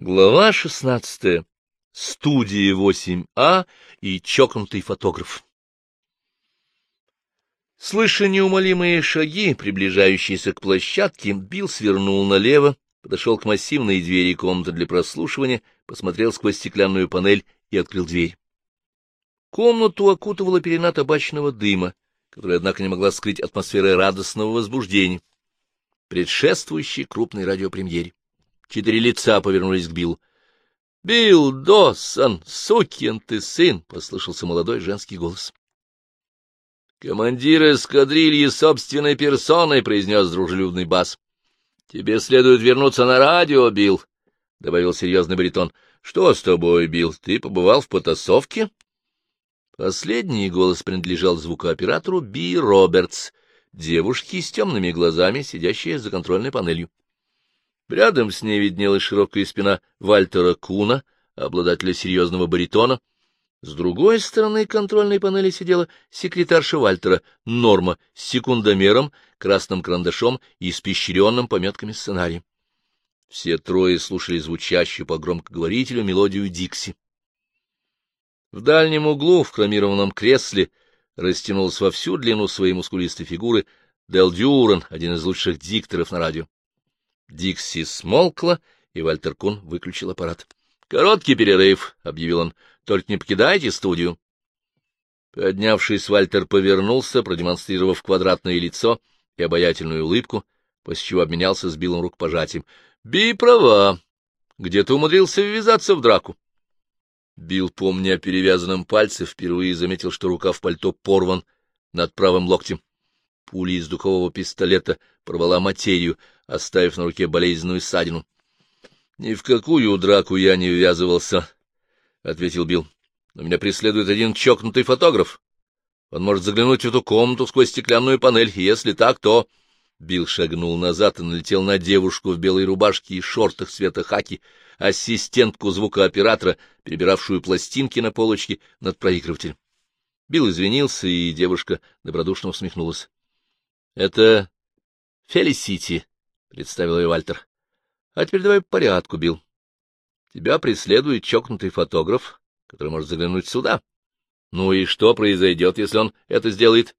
Глава 16. Студия 8А и чокнутый фотограф. Слыша неумолимые шаги, приближающиеся к площадке, Билл свернул налево, подошел к массивной двери комнаты для прослушивания, посмотрел сквозь стеклянную панель и открыл дверь. Комнату окутывала пелена табачного дыма, которая, однако, не могла скрыть атмосферы радостного возбуждения, предшествующей крупной радиопремьере. 4 лица повернулись к Биллу. — Билл Доссон, сукин ты сын! — послышался молодой женский голос. — Командир эскадрильи собственной персоной, — произнес дружелюбный бас. — Тебе следует вернуться на радио, Билл, — добавил серьезный баритон. — Что с тобой, Билл? Ты побывал в потасовке? Последний голос принадлежал звукооператору Би Робертс, девушке с темными глазами, сидящей за контрольной панелью. Рядом с ней виднелась широкая спина Вальтера Куна, обладателя серьезного баритона. С другой стороны контрольной панели сидела секретарша Вальтера, Норма, с секундомером, красным карандашом и испещренным пометками сценарием. Все трое слушали звучащую по громкоговорителю мелодию Дикси. В дальнем углу, в хромированном кресле, растянулась во всю длину своей мускулистой фигуры Дел Дюран, один из лучших дикторов на радио. Дикси смолкла, и Вальтер Кун выключил аппарат. — Короткий перерыв, — объявил он, — только не покидайте студию. Поднявшись, Вальтер повернулся, продемонстрировав квадратное лицо и обаятельную улыбку, после чего обменялся с Биллом рукопожатием. — Би права. Где ты умудрился ввязаться в драку? Билл, помня о перевязанном пальце, впервые заметил, что рукав пальто порван над правым локтем. Пуля из духового пистолета порвала материю, оставив на руке болезненную ссадину. — Ни в какую драку я не ввязывался, — ответил Билл. — Но меня преследует один чокнутый фотограф. Он может заглянуть в эту комнату сквозь стеклянную панель, и если так, то... Билл шагнул назад и налетел на девушку в белой рубашке и шортах цвета хаки, ассистентку звукооператора, перебиравшую пластинки на полочке над проигрывателем. Билл извинился, и девушка добродушно усмехнулась. — Это Фелисити, — представил ее Вальтер. — А теперь давай по порядку, Билл. Тебя преследует чокнутый фотограф, который может заглянуть сюда. Ну и что произойдет, если он это сделает?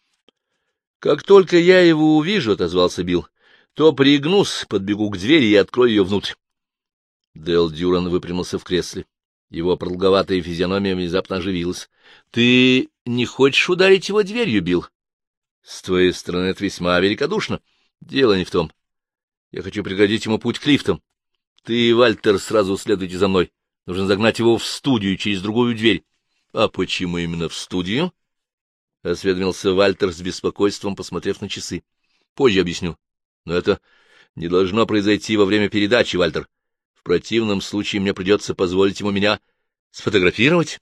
— Как только я его увижу, — отозвался Билл, — то пригнусь, подбегу к двери и открою ее внутрь. Дел Дюран выпрямился в кресле. Его продолговатая физиономия внезапно оживилась. — Ты не хочешь ударить его дверью, Билл? — С твоей стороны это весьма великодушно. Дело не в том. Я хочу преградить ему путь к лифтам. Ты и Вальтер сразу следуйте за мной. Нужно загнать его в студию через другую дверь. — А почему именно в студию? — осведомился Вальтер с беспокойством, посмотрев на часы. — Позже объясню. Но это не должно произойти во время передачи, Вальтер. В противном случае мне придется позволить ему меня сфотографировать.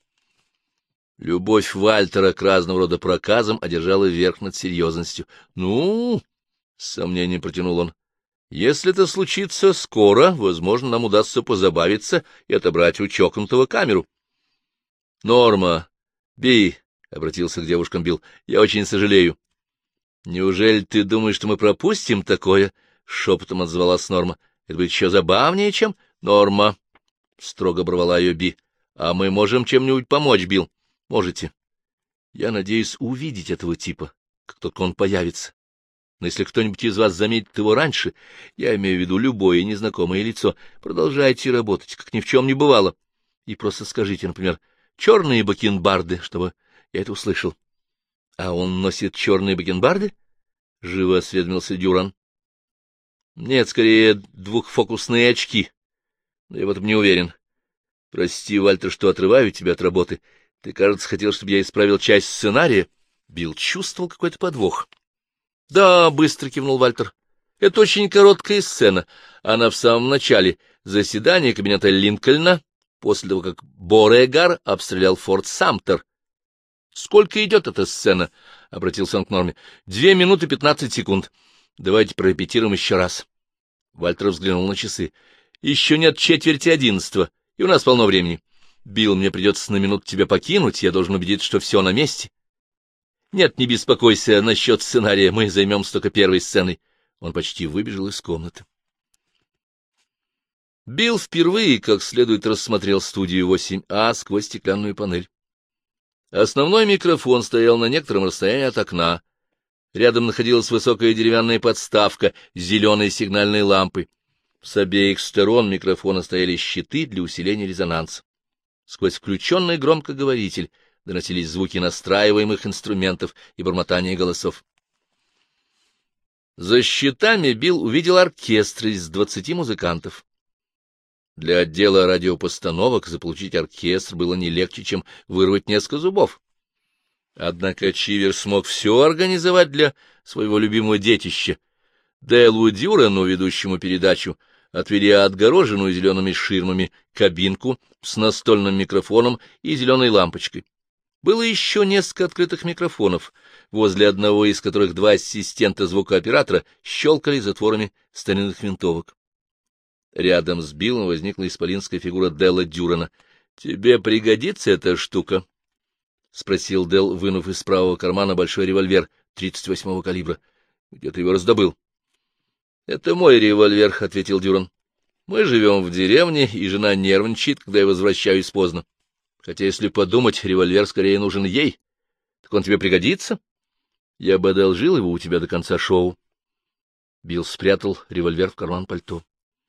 Любовь Вальтера к разного рода проказам одержала верх над серьезностью. — Ну, — с сомнением протянул он, — если это случится скоро, возможно, нам удастся позабавиться и отобрать у чокнутого камеру. — Норма, Би, — обратился к девушкам Билл, — я очень сожалею. — Неужели ты думаешь, что мы пропустим такое? — шепотом отзвалась Норма. — Это будет еще забавнее, чем... — Норма, — строго оборвала ее Би, — а мы можем чем-нибудь помочь, Билл? — Можете. Я надеюсь увидеть этого типа, как только он появится. Но если кто-нибудь из вас заметит его раньше, я имею в виду любое незнакомое лицо, продолжайте работать, как ни в чем не бывало. И просто скажите, например, черные бакенбарды, чтобы я это услышал. — А он носит черные бакенбарды? — живо осведомился Дюран. — Нет, скорее, двухфокусные очки. Но я в этом не уверен. Прости, Вальтер, что отрываю тебя от работы. Ты, кажется, хотел, чтобы я исправил часть сценария. Билл чувствовал какой-то подвох. — Да, — быстро кивнул Вальтер. — Это очень короткая сцена. Она в самом начале заседания кабинета Линкольна, после того, как Борегар обстрелял форт Самтер. — Сколько идет эта сцена? — обратился он к Норме. — 2 минуты 15 секунд. Давайте прорепетируем еще раз. Вальтер взглянул на часы. — Еще нет 10:45, и у нас полно времени. Билл, мне придется на минуту тебя покинуть, я должен убедиться, что все на месте. Нет, не беспокойся насчет сценария, мы займемся только первой сценой. Он почти выбежал из комнаты. Билл впервые как следует рассмотрел студию 8А сквозь стеклянную панель. Основной микрофон стоял на некотором расстоянии от окна. Рядом находилась высокая деревянная подставка с зеленой сигнальной лампой. С обеих сторон микрофона стояли щиты для усиления резонанса. Сквозь включенный громкоговоритель доносились звуки настраиваемых инструментов и бормотания голосов. За щитами Билл увидел оркестр из 20 музыкантов. Для отдела радиопостановок заполучить оркестр было не легче, чем вырвать несколько зубов. Однако Чивер смог все организовать для своего любимого детища. Делу Дюрану, ведущему передачу, отвели отгороженную зелеными ширмами кабинку с настольным микрофоном и зеленой лампочкой. Было еще несколько открытых микрофонов, возле одного из которых два ассистента звукооператора щелкали затворами старинных винтовок. Рядом с Биллом возникла исполинская фигура Делла Дюрана. — Тебе пригодится эта штука? — спросил Делл, вынув из правого кармана большой револьвер 38-го калибра. — Где ты его раздобыл? — Это мой револьвер, — ответил Дюран. — Мы живем в деревне, и жена нервничает, когда я возвращаюсь поздно. Хотя, если подумать, револьвер скорее нужен ей. Так он тебе пригодится? Я бы одолжил его у тебя до конца шоу. Билл спрятал револьвер в карман пальто.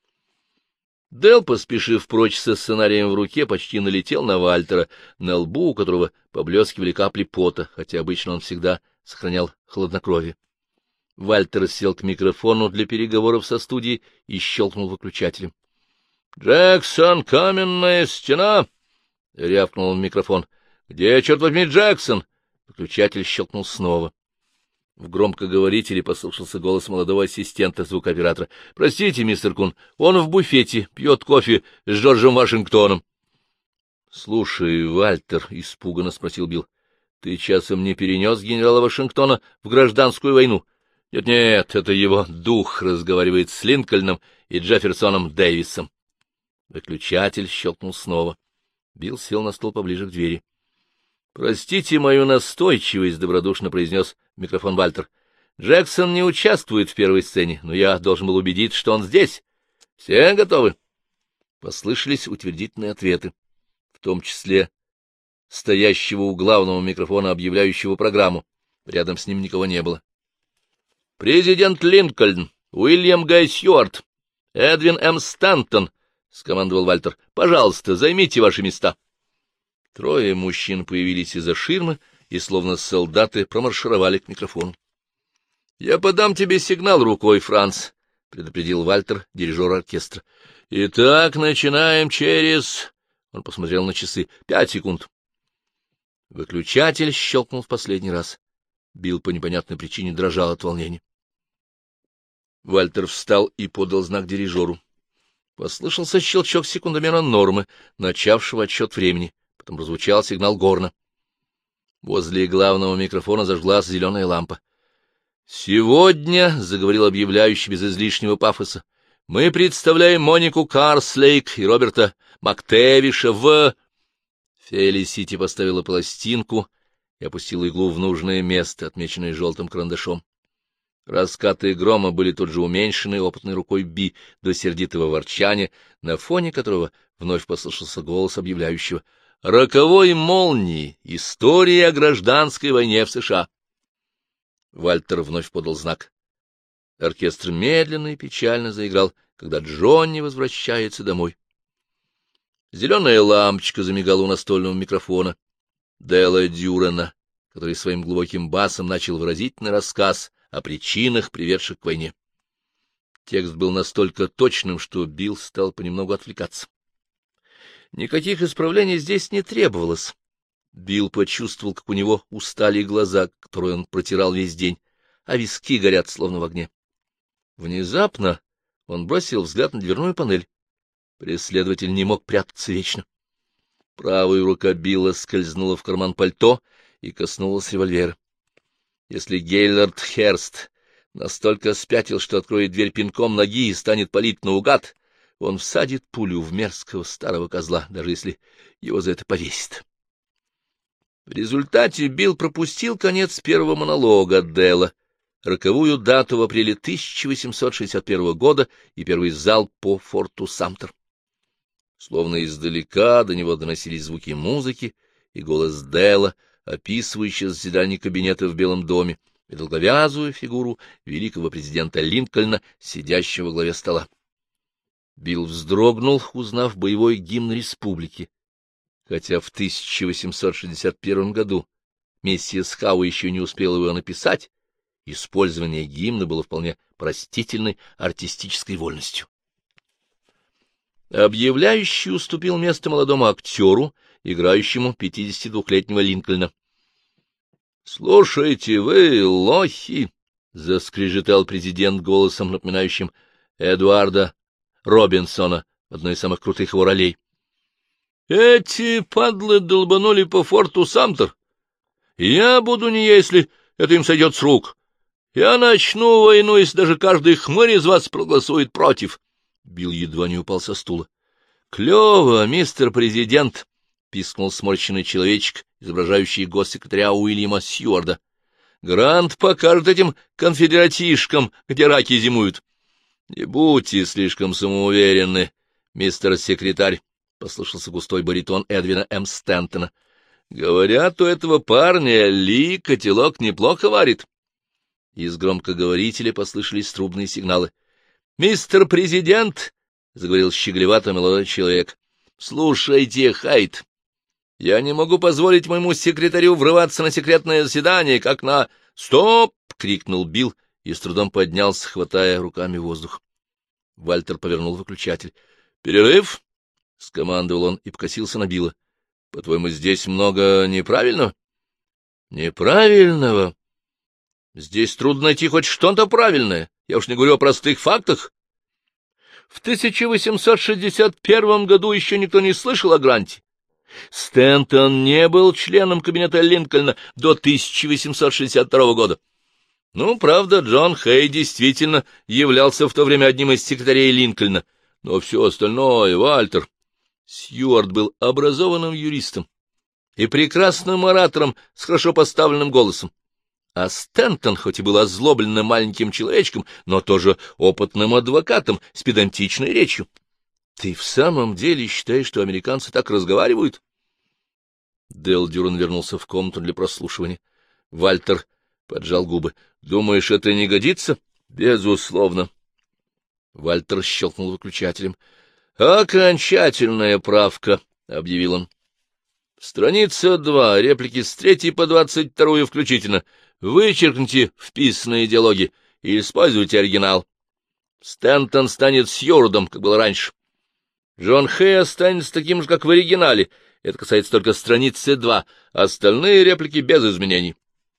Делл, поспешив прочь со сценарием в руке, почти налетел на Вальтера, на лбу у которого поблескивали капли пота, хотя обычно он всегда сохранял хладнокровие. Вальтер сел к микрофону для переговоров со студией и щелкнул выключателем. — Джексон, каменная стена! — рявкнул он в микрофон. — Где, черт возьми, Джексон? Выключатель щелкнул снова. В громкоговорителе послышался голос молодого ассистента звукооператора. — Простите, мистер Кун, он в буфете, пьет кофе с Джорджем Вашингтоном. — Слушай, Вальтер, — испуганно спросил Билл, — ты часом не перенес генерала Вашингтона в гражданскую войну? Нет, это его дух разговаривает с Линкольном и Джефферсоном Дэвисом. Выключатель щелкнул снова. Билл сел на стол поближе к двери. — Простите мою настойчивость, — добродушно произнес микрофон Вальтер. — Джексон не участвует в первой сцене, но я должен был убедиться, что он здесь. Все готовы? Послышались утвердительные ответы, в том числе стоящего у главного микрофона, объявляющего программу. Рядом с ним никого не было. — Президент Линкольн, Уильям Гай Сьюарт, Эдвин М. Стантон, — скомандовал Вальтер, — пожалуйста, займите ваши места. Трое мужчин появились из-за ширмы и, словно солдаты, промаршировали к микрофону. — Я подам тебе сигнал рукой, Франц, — предупредил Вальтер, дирижер оркестра. — Итак, начинаем через... Он посмотрел на часы. 5 секунд. Выключатель щелкнул в последний раз. Билл по непонятной причине дрожал от волнения. Вальтер встал и подал знак дирижеру. Послышался щелчок секундомера нормы, начавшего отсчет времени. Потом прозвучал сигнал горна. Возле главного микрофона зажглась зеленая лампа. — Сегодня, — заговорил объявляющий без излишнего пафоса, — мы представляем Монику Карслейк и Роберта Мактевиша в... Фелисити поставила пластинку и опустила иглу в нужное место, отмеченное желтым карандашом. Раскаты грома были тут же уменьшены опытной рукой Би до сердитого ворчания, на фоне которого вновь послышался голос объявляющего: «Роковой молнии! История о гражданской войне в США!» Вальтер вновь подал знак. Оркестр медленно и печально заиграл, когда Джонни возвращается домой. Зеленая лампочка замигала у настольного микрофона Делла Дюрана, который своим глубоким басом начал выразительный рассказ о причинах, приведших к войне. Текст был настолько точным, что Билл стал понемногу отвлекаться. Никаких исправлений здесь не требовалось. Билл почувствовал, как у него устали глаза, которые он протирал весь день, а виски горят, словно в огне. Внезапно он бросил взгляд на дверную панель. Преследователь не мог прятаться вечно. Правая рука Билла скользнула в карман пальто и коснулась револьвера. Если Гейлорд Херст настолько спятил, что откроет дверь пинком ноги и станет палить наугад, он всадит пулю в мерзкого старого козла, даже если его за это повесит. В результате Билл пропустил конец первого монолога Делла, роковую дату в апреле 1861 года и первый залп по форту Самтер. Словно издалека до него доносились звуки музыки и голос Делла, описывающий заседание кабинета в Белом доме, и долговязую фигуру великого президента Линкольна, сидящего во главе стола. Билл вздрогнул, узнав боевой гимн республики, хотя в 1861 году миссис Хау еще не успела его написать, использование гимна было вполне простительной артистической вольностью. Объявляющий уступил место молодому актеру, играющему 52-летнего Линкольна. — Слушайте вы, лохи! — заскрежетал президент голосом, напоминающим Эдуарда Робинсона, одной из самых крутых его ролей. — Эти падлы долбанули по форту Самтер. Я буду не я, если это им сойдет с рук. Я начну войну, если даже каждый хмырь из вас проголосует против. Билл едва не упал со стула. — Клево, мистер президент! — пискнул сморщенный человечек, изображающий госсекретаря Уильяма Сьюарда. — Грант покажет этим конфедератишкам, где раки зимуют. — Не будьте слишком самоуверенны, мистер секретарь, — послышался густой баритон Эдвина М. Стентона. — Говорят, у этого парня Ли котелок неплохо варит. Из громкоговорителя послышались трубные сигналы. — Мистер президент, — заговорил щеголевато молодой человек, — слушайте, Хайд, я не могу позволить моему секретарю врываться на секретное заседание, как на... — Стоп! — крикнул Билл и с трудом поднялся, хватая руками воздух. Вальтер повернул выключатель. — Перерыв! — скомандовал он и покосился на Билла. — По-твоему, здесь много неправильного? — Неправильного? Здесь трудно найти хоть что-то правильное. Я уж не говорю о простых фактах. В 1861 году еще никто не слышал о Гранте. Стентон не был членом кабинета Линкольна до 1862 года. Ну, правда, Джон Хей действительно являлся в то время одним из секретарей Линкольна, но все остальное, Вальтер... Сьюарт был образованным юристом и прекрасным оратором с хорошо поставленным голосом. А Стентон, хоть и был озлобленным маленьким человечком, но тоже опытным адвокатом с педантичной речью. Ты в самом деле считаешь, что американцы так разговаривают? Делл Дюран вернулся в комнату для прослушивания. Вальтер поджал губы. — Думаешь, это не годится? — Безусловно. Вальтер щелкнул выключателем. — Окончательная правка, — объявил он. — Страница 2, реплики с 3 по 22 включительно. Вычеркните вписанные диалоги и используйте оригинал. Стентон станет Сьюардом, как было раньше. Джон Хей останется таким же, как в оригинале. Это касается только страницы 2. Остальные реплики без изменений.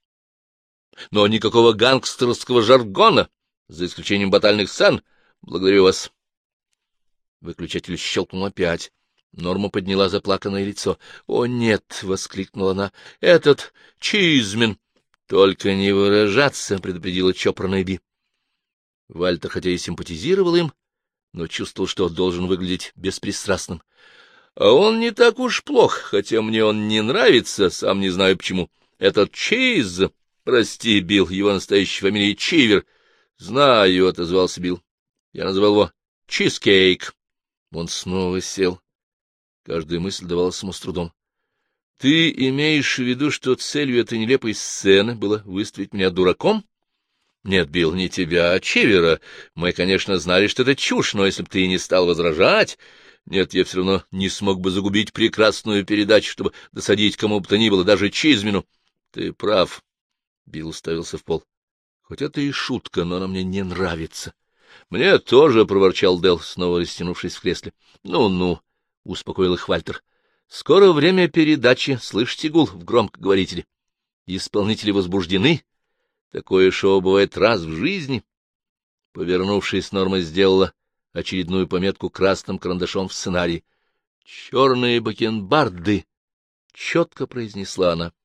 Но никакого гангстерского жаргона, за исключением батальных сцен. Благодарю вас. Выключатель щелкнул опять. Норма подняла заплаканное лицо. — О, нет! — воскликнула она. — Этот Чизмен! — Только не выражаться! — предупредила чопорная Би. Вальтер, хотя и симпатизировал им, но чувствовал, что должен выглядеть беспристрастным. — А он не так уж плох, хотя мне он не нравится, сам не знаю почему. Этот Чиз... Прости, Билл, его настоящая фамилия Чивер. — Знаю, — отозвался Билл. Я назвал его Чизкейк. Он снова сел. Каждая мысль давалась ему с трудом. — Ты имеешь в виду, что целью этой нелепой сцены было выставить меня дураком? — Нет, Билл, не тебя, а Чивера. Мы, конечно, знали, что это чушь, но если бы ты не стал возражать... Нет, я все равно не смог бы загубить прекрасную передачу, чтобы досадить кому бы то ни было, даже Чизмену. Ты прав. Билл уставился в пол. Хоть это и шутка, но она мне не нравится. — Мне тоже, — проворчал Делл, снова растянувшись в кресле. Ну, — успокоил их Вальтер. — Скоро время передачи, слышите гул в громкоговорителе. Исполнители возбуждены. Такое шоу бывает раз в жизни. Повернувшись, Норма сделала очередную пометку красным карандашом в сценарии. — Черные бакенбарды! — четко произнесла она.